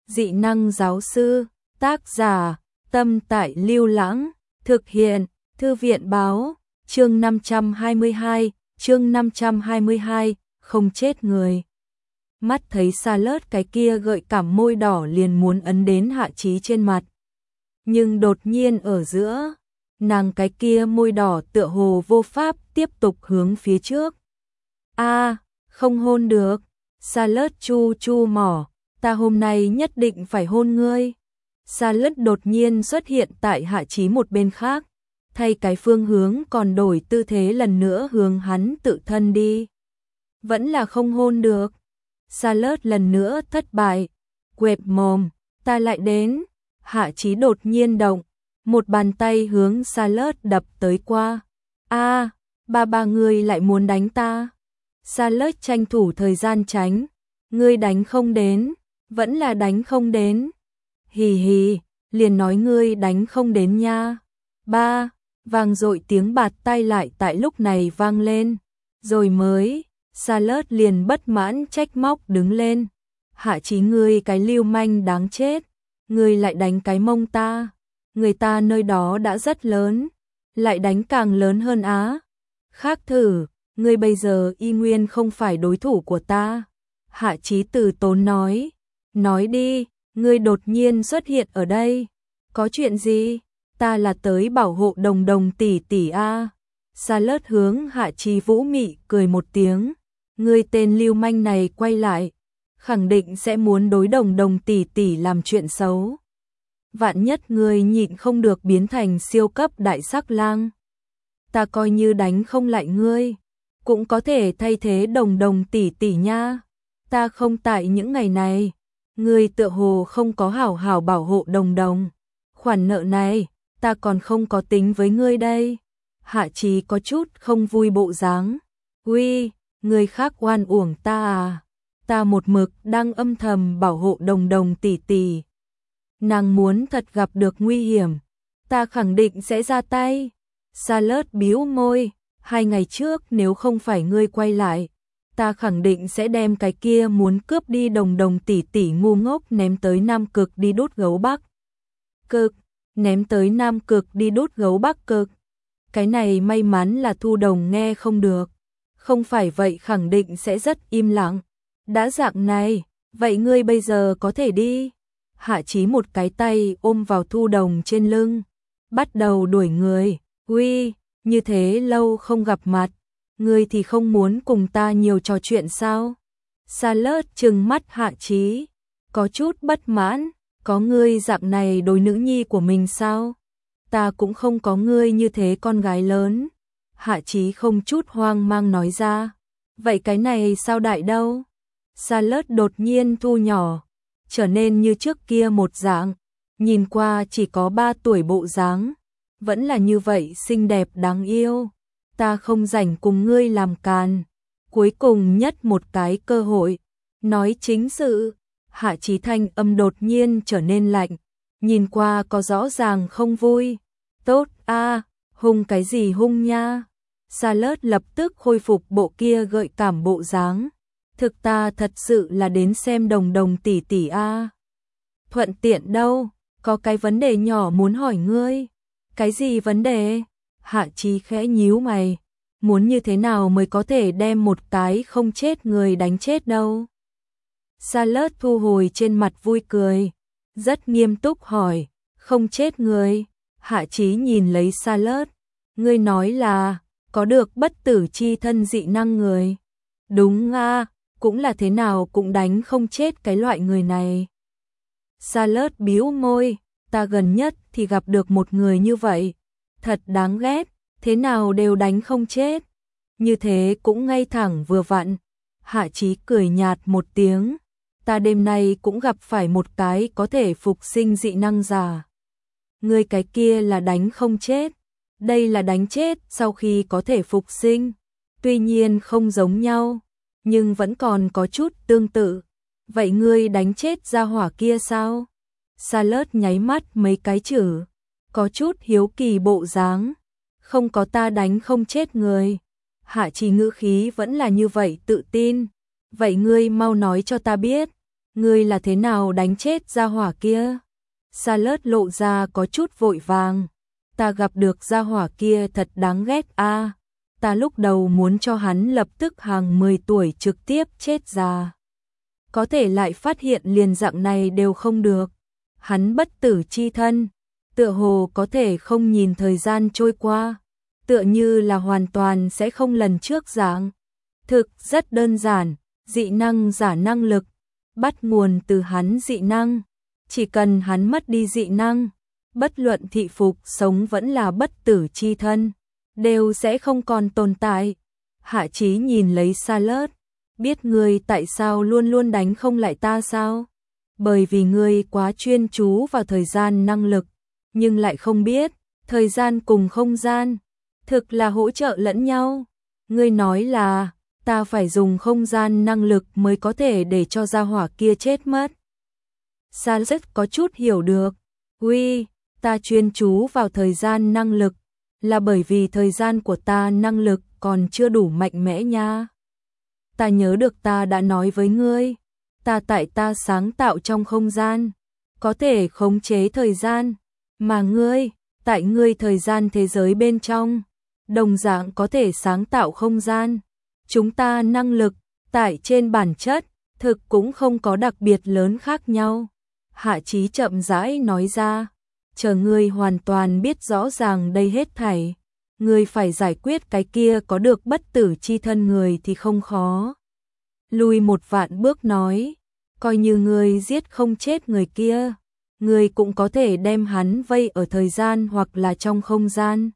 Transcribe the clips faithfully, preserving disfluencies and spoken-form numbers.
Dị năng giáo sư, tác giả, Tâm Tại Lưu Lãng, thực hiện, Thư viện báo, chương năm trăm hai mươi hai, chương năm trăm hai mươi hai, không chết người. Mắt thấy Charlotte cái kia gợi cảm môi đỏ liền muốn ấn đến Hạ Chí trên mặt. Nhưng đột nhiên ở giữa, nàng cái kia môi đỏ tựa hồ vô pháp tiếp tục hướng phía trước. A, không hôn được. Charlotte chu chu mỏ, ta hôm nay nhất định phải hôn ngươi. Charlotte đột nhiên xuất hiện tại Hạ Chí một bên khác, thay cái phương hướng còn đổi tư thế lần nữa hướng hắn tự thân đi. Vẫn là không hôn được. Charlotte lần nữa thất bại. Quệt mồm, ta lại đến. Hạ Chí đột nhiên động, một bàn tay hướng Charlotte đập tới qua. A, ba ba người lại muốn đánh ta. Charlotte tranh thủ thời gian tránh. Ngươi đánh không đến, vẫn là đánh không đến. Hì hì, liền nói ngươi đánh không đến nha. Ba, vang dội tiếng bạt tay lại tại lúc này vang lên. Rồi mới, Charlotte liền bất mãn trách móc đứng lên. Hạ Chí ngươi cái lưu manh đáng chết. Ngươi lại đánh cái mông ta. Người ta nơi đó đã rất lớn. Lại đánh càng lớn hơn á. Khác thử, ngươi bây giờ y nguyên không phải đối thủ của ta. Hạ Chí từ tốn nói. Nói đi, ngươi đột nhiên xuất hiện ở đây. Có chuyện gì? Ta là tới bảo hộ Đồng Đồng tỷ tỷ a. Charlotte hướng Hạ Chí vũ mị cười một tiếng. Ngươi tên lưu manh này quay lại, khẳng định sẽ muốn đối Đồng Đồng tỷ tỷ làm chuyện xấu. Vạn nhất ngươi nhịn không được biến thành siêu cấp đại sắc lang. Ta coi như đánh không lại ngươi, cũng có thể thay thế Đồng Đồng tỷ tỷ nha. Ta không tại những ngày này, ngươi tựa hồ không có hảo hảo bảo hộ Đồng Đồng. Khoản nợ này, ta còn không có tính với ngươi đây. Hạ Chí có chút không vui bộ dáng. Uy, người khác oan uổng ta à? Ta một mực đang âm thầm bảo hộ Đồng Đồng tỷ tỷ. Nàng muốn thật gặp được nguy hiểm, ta khẳng định sẽ ra tay. Charlotte bĩu môi, hai ngày trước nếu không phải ngươi quay lại, ta khẳng định sẽ đem cái kia muốn cướp đi Đồng Đồng tỷ tỷ ngu ngốc ném tới Nam Cực đi đốt gấu Bắc Cực, ném tới Nam Cực đi đốt gấu Bắc Cực. Cái này may mắn là Thu Đồng nghe không được, không phải vậy khẳng định sẽ rất im lặng. Đã dạng này, vậy ngươi bây giờ có thể đi. Hạ Chí một cái tay ôm vào Thu Đồng trên lưng, bắt đầu đuổi người. Uy, như thế lâu không gặp mặt, ngươi thì không muốn cùng ta nhiều trò chuyện sao? Charlotte trừng mắt Hạ Chí, có chút bất mãn, có ngươi dạng này đối nữ nhi của mình sao? Ta cũng không có ngươi như thế con gái lớn. Hạ Chí không chút hoang mang nói ra. Vậy cái này sao đại đâu? Charlotte đột nhiên thu nhỏ, trở nên như trước kia một dạng, nhìn qua chỉ có ba tuổi bộ dáng, vẫn là như vậy xinh đẹp đáng yêu. Ta không rảnh cùng ngươi làm càn. Cuối cùng nhất một cái cơ hội, nói chính sự. Hạ Chí thanh âm đột nhiên trở nên lạnh, nhìn qua có rõ ràng không vui. Tốt a, hung cái gì hung nha? Charlotte lập tức khôi phục bộ kia gợi cảm bộ dáng. Thực ta thật sự là đến xem Đồng Đồng tỷ tỷ a. Thuận tiện đâu, có cái vấn đề nhỏ muốn hỏi ngươi. Cái gì vấn đề? Hạ Chí khẽ nhíu mày, muốn như thế nào mới có thể đem một cái không chết người đánh chết đâu? Charlotte thu hồi trên mặt vui cười, rất nghiêm túc hỏi, không chết người? Hạ Chí nhìn lấy Charlotte, ngươi nói là có được bất tử chi thân dị năng người. Đúng a, cũng là thế nào cũng đánh không chết cái loại người này. Charlotte bĩu môi, ta gần nhất thì gặp được một người như vậy, thật đáng ghét, thế nào đều đánh không chết. Như thế cũng ngay thẳng vừa vặn. Hạ Chí cười nhạt một tiếng, ta đêm nay cũng gặp phải một cái có thể phục sinh dị năng giả. Ngươi cái kia là đánh không chết, đây là đánh chết sau khi có thể phục sinh. Tuy nhiên không giống nhau, nhưng vẫn còn có chút tương tự. Vậy ngươi đánh chết gia hỏa kia sao? Charlotte nháy mắt mấy cái chữ, có chút hiếu kỳ bộ dáng. Không có, ta đánh không chết người. Hạ Chí ngữ khí vẫn là như vậy tự tin. Vậy ngươi mau nói cho ta biết, ngươi là thế nào đánh chết gia hỏa kia? Charlotte lộ ra có chút vội vàng. Ta gặp được gia hỏa kia thật đáng ghét a. Ta lúc đầu muốn cho hắn lập tức hàng mười tuổi trực tiếp chết già. Có thể lại phát hiện liền dạng này đều không được. Hắn bất tử chi thân, tựa hồ có thể không nhìn thời gian trôi qua, tựa như là hoàn toàn sẽ không lần trước dạng. Thực rất đơn giản, dị năng giả năng lực, bắt nguồn từ hắn dị năng. Chỉ cần hắn mất đi dị năng, bất luận thị phục sống vẫn là bất tử chi thân, đều sẽ không còn tồn tại. Hạ Chí nhìn lấy Charlotte, biết ngươi tại sao luôn luôn đánh không lại ta sao? Bởi vì ngươi quá chuyên chú vào thời gian năng lực, nhưng lại không biết, thời gian cùng không gian, thực là hỗ trợ lẫn nhau. Ngươi nói là, ta phải dùng không gian năng lực mới có thể để cho gia hỏa kia chết mất. Charlotte có chút hiểu được, uy, ta chuyên chú vào thời gian năng lực, là bởi vì thời gian của ta năng lực còn chưa đủ mạnh mẽ nha. Ta nhớ được ta đã nói với ngươi, ta tại ta sáng tạo trong không gian, có thể khống chế thời gian, mà ngươi, tại ngươi thời gian thế giới bên trong, đồng dạng có thể sáng tạo không gian. Chúng ta năng lực, tại trên bản chất, thực cũng không có đặc biệt lớn khác nhau. Hạ Chí chậm rãi nói ra, chờ ngươi hoàn toàn biết rõ ràng đây hết thảy, ngươi phải giải quyết cái kia có được bất tử chi thân người thì không khó. Lùi một vạn bước nói, coi như ngươi giết không chết người kia, ngươi cũng có thể đem hắn vây ở thời gian hoặc là trong không gian,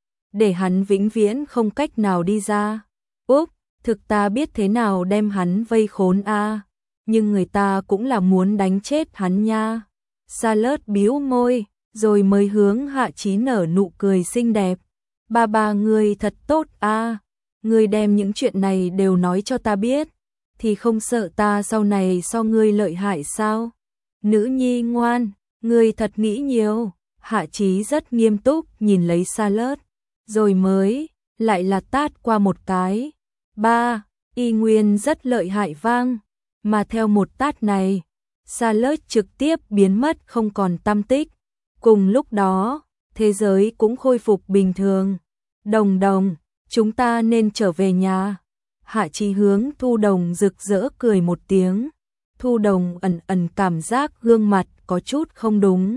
để hắn vĩnh viễn không cách nào đi ra. Úp, thực ta biết thế nào đem hắn vây khốn a, nhưng người ta cũng là muốn đánh chết hắn nha. Charlotte bĩu môi, rồi mới hướng Hạ Chí nở nụ cười xinh đẹp. Ba ba ngươi thật tốt a, ngươi đem những chuyện này đều nói cho ta biết, thì không sợ ta sau này so ngươi lợi hại sao? Nữ nhi ngoan, ngươi thật nghĩ nhiều. Hạ Chí rất nghiêm túc nhìn lấy Charlotte, rồi mới lại là tát qua một cái. Ba, y nguyên rất lợi hại vang, mà theo một tát này, Charlotte trực tiếp biến mất không còn tăm tích. Cùng lúc đó, thế giới cũng khôi phục bình thường. Đồng Đồng, chúng ta nên trở về nhà. Hạ Chí hướng Thu Đồng rực rỡ cười một tiếng. Thu Đồng ẩn ẩn cảm giác gương mặt có chút không đúng.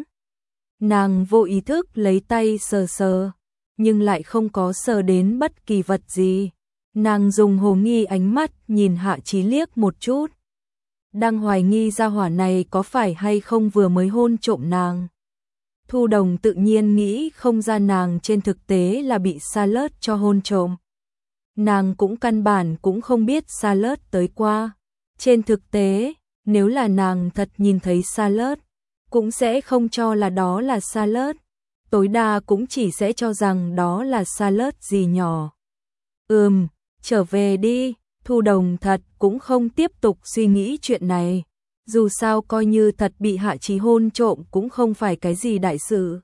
Nàng vô ý thức lấy tay sờ sờ, nhưng lại không có sờ đến bất kỳ vật gì. Nàng dùng hồ nghi ánh mắt nhìn Hạ Chí liếc một chút, đang hoài nghi gia hỏa này có phải hay không vừa mới hôn trộm nàng. Thu Đồng tự nhiên nghĩ không ra nàng trên thực tế là bị Charlotte cho hôn trộm. Nàng cũng căn bản cũng không biết Charlotte tới qua. Trên thực tế, nếu là nàng thật nhìn thấy Charlotte, cũng sẽ không cho là đó là Charlotte. Tối đa cũng chỉ sẽ cho rằng đó là Charlotte gì nhỏ. Ừm, trở về đi. Thu Đồng thật cũng không tiếp tục suy nghĩ chuyện này. Dù sao coi như thật bị Hạ Chí hôn trộm cũng không phải cái gì đại sự.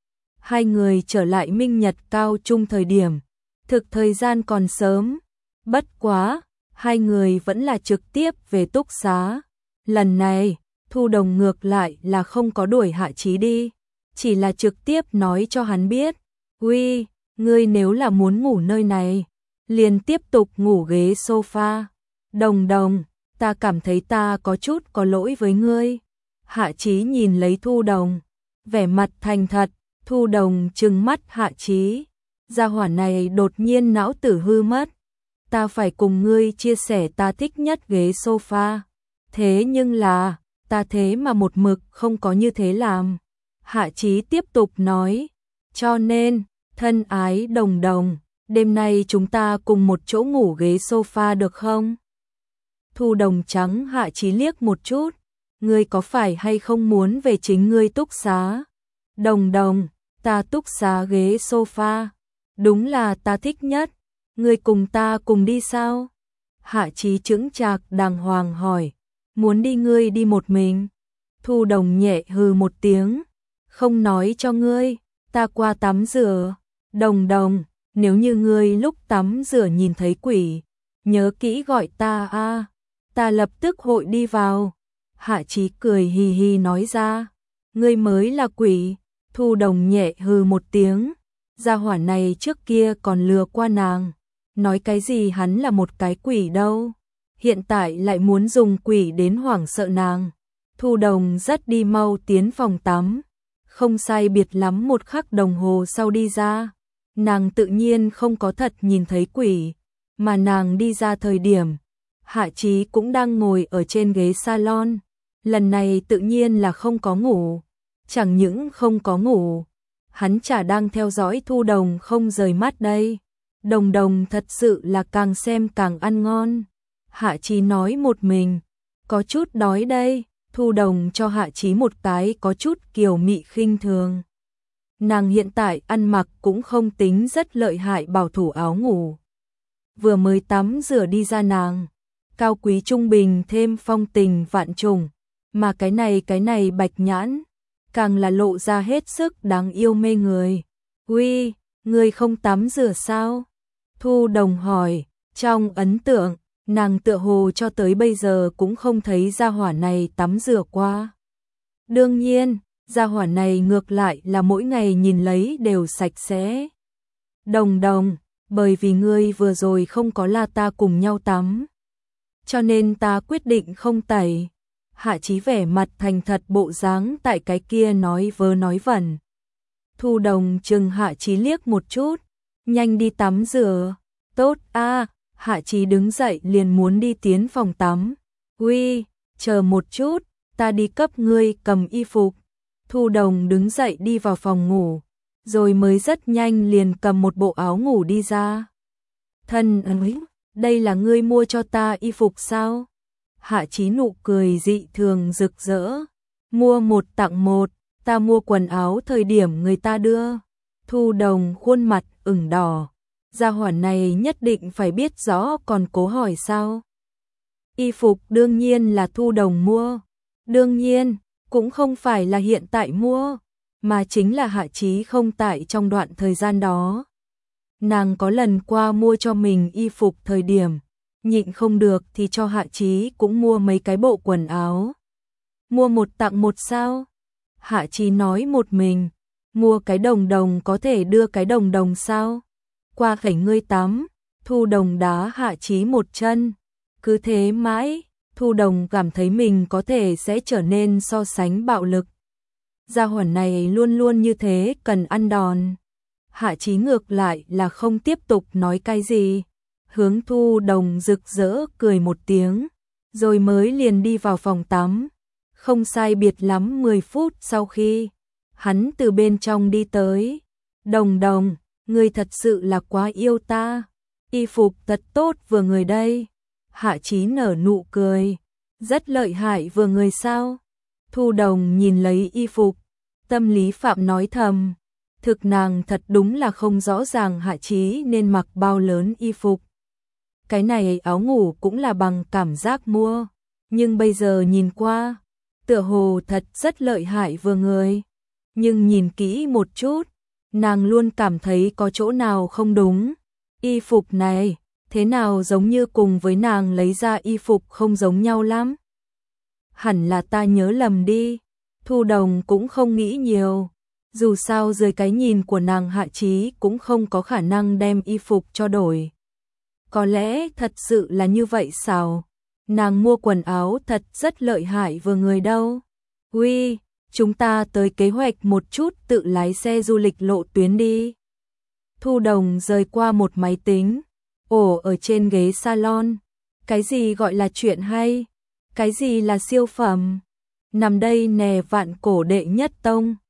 Hai người trở lại Minh Nhật Cao Trung thời điểm, thực thời gian còn sớm. Bất quá, hai người vẫn là trực tiếp về túc xá. Lần này, Thu Đồng ngược lại là không có đuổi Hạ Chí đi, chỉ là trực tiếp nói cho hắn biết, uy, ngươi nếu là muốn ngủ nơi này, liền tiếp tục ngủ ghế sofa. Đồng Đồng, ta cảm thấy ta có chút có lỗi với ngươi. Hạ Chí nhìn lấy Thu Đồng, vẻ mặt thành thật. Thu Đồng trừng mắt Hạ Chí, gia hỏa này đột nhiên não tử hư mất. Ta phải cùng ngươi chia sẻ ta thích nhất ghế sofa. Thế nhưng là, ta thế mà một mực không có như thế làm. Hạ Chí tiếp tục nói, cho nên, thân ái Đồng Đồng, đêm nay chúng ta cùng một chỗ ngủ ghế sofa được không? Thu Đồng trắng Hạ Chí liếc một chút, ngươi có phải hay không muốn về chính ngươi túc xá? Đồng Đồng, ta túc xá ghế sofa, đúng là ta thích nhất, ngươi cùng ta cùng đi sao? Hạ Chí chững chạc đàng hoàng hỏi, muốn đi ngươi đi một mình? Thu Đồng nhẹ hừ một tiếng, không nói cho ngươi, ta qua tắm rửa. Đồng Đồng, nếu như ngươi lúc tắm rửa nhìn thấy quỷ, nhớ kỹ gọi ta a, ta lập tức hội đi vào. Hạ Chí cười hì hì nói ra, ngươi mới là quỷ. Thu Đồng nhẹ hừ một tiếng, gia hỏa này trước kia còn lừa qua nàng, nói cái gì hắn là một cái quỷ đâu, hiện tại lại muốn dùng quỷ đến hoảng sợ nàng. Thu Đồng rất đi mau tiến phòng tắm, không sai biệt lắm một khắc đồng hồ sau đi ra, nàng tự nhiên không có thật nhìn thấy quỷ, mà nàng đi ra thời điểm, Hạ Chí cũng đang ngồi ở trên ghế salon, lần này tự nhiên là không có ngủ, chẳng những không có ngủ, hắn chả đang theo dõi Thu Đồng không rời mắt đây. Đồng Đồng thật sự là càng xem càng ăn ngon. Hạ Chí nói một mình, có chút đói đây. Thu Đồng cho Hạ Chí một cái có chút kiều mị khinh thường. Nàng hiện tại ăn mặc cũng không tính rất lợi hại bảo thủ áo ngủ. Vừa mới tắm rửa đi ra nàng, cao quý trung bình thêm phong tình vạn trùng, mà cái này cái này bạch nhãn, càng là lộ ra hết sức đáng yêu mê người. Uy, ngươi không tắm rửa sao? Thu Đồng hỏi, trong ấn tượng, nàng tựa hồ cho tới bây giờ cũng không thấy gia hỏa này tắm rửa qua. Đương nhiên, gia hỏa này ngược lại là mỗi ngày nhìn lấy đều sạch sẽ. Đồng Đồng, bởi vì ngươi vừa rồi không có la ta cùng nhau tắm, cho nên ta quyết định không tẩy. Hạ Chí vẻ mặt thành thật bộ dáng tại cái kia nói vớ nói vẩn. Thu Đồng chừng Hạ Chí liếc một chút, nhanh đi tắm rửa. Tốt a. Hạ Chí đứng dậy liền muốn đi tiến phòng tắm. Uy, chờ một chút, ta đi cấp ngươi cầm y phục. Thu Đồng đứng dậy đi vào phòng ngủ, rồi mới rất nhanh liền cầm một bộ áo ngủ đi ra. Thân ơi, đây là ngươi mua cho ta y phục sao? Hạ Chí nụ cười dị thường rực rỡ. Mua một tặng một, ta mua quần áo thời điểm người ta đưa. Thu Đồng khuôn mặt ửng đỏ. Gia hỏa này nhất định phải biết rõ còn cố hỏi sao. Y phục đương nhiên là Thu Đồng mua. Đương nhiên, cũng không phải là hiện tại mua, mà chính là Hạ Chí không tại trong đoạn thời gian đó. Nàng có lần qua mua cho mình y phục thời điểm, nhịn không được thì cho Hạ Chí cũng mua mấy cái bộ quần áo. Mua một tặng một sao? Hạ Chí nói một mình, mua cái Đồng Đồng có thể đưa cái Đồng Đồng sao? Qua khẩy ngươi tắm, Thu Đồng đá Hạ Chí một chân. Cứ thế mãi, Thu Đồng cảm thấy mình có thể sẽ trở nên so sánh bạo lực. Gia hỏa này luôn luôn như thế, cần ăn đòn. Hạ Chí ngược lại là không tiếp tục nói cái gì, hướng Thu Đồng rực rỡ cười một tiếng, rồi mới liền đi vào phòng tắm. Không sai biệt lắm mười phút sau khi hắn từ bên trong đi tới. Đồng Đồng, ngươi thật sự là quá yêu ta, y phục thật tốt vừa người đây. Hạ Chí nở nụ cười, rất lợi hại vừa người sao? Thu Đồng nhìn lấy y phục, tâm lý phạm nói thầm, thực nàng thật đúng là không rõ ràng Hạ Chí nên mặc bao lớn y phục. Cái này áo ngủ cũng là bằng cảm giác mua, nhưng bây giờ nhìn qua, tựa hồ thật rất lợi hại vừa người. Nhưng nhìn kỹ một chút, nàng luôn cảm thấy có chỗ nào không đúng. Y phục này, thế nào giống như cùng với nàng lấy ra y phục không giống nhau lắm. Hẳn là ta nhớ lầm đi. Thu Đồng cũng không nghĩ nhiều. Dù sao dưới cái nhìn của nàng Hạ Chí cũng không có khả năng đem y phục cho đổi. Có lẽ thật sự là như vậy sao? Nàng mua quần áo thật rất lợi hại vừa người đâu. Uy, chúng ta tới kế hoạch một chút tự lái xe du lịch lộ tuyến đi. Thu Đồng rời qua một máy tính, ổ ở trên ghế salon. Cái gì gọi là chuyện hay? Cái gì là siêu phẩm? Nằm đây nè vạn cổ đệ nhất tông.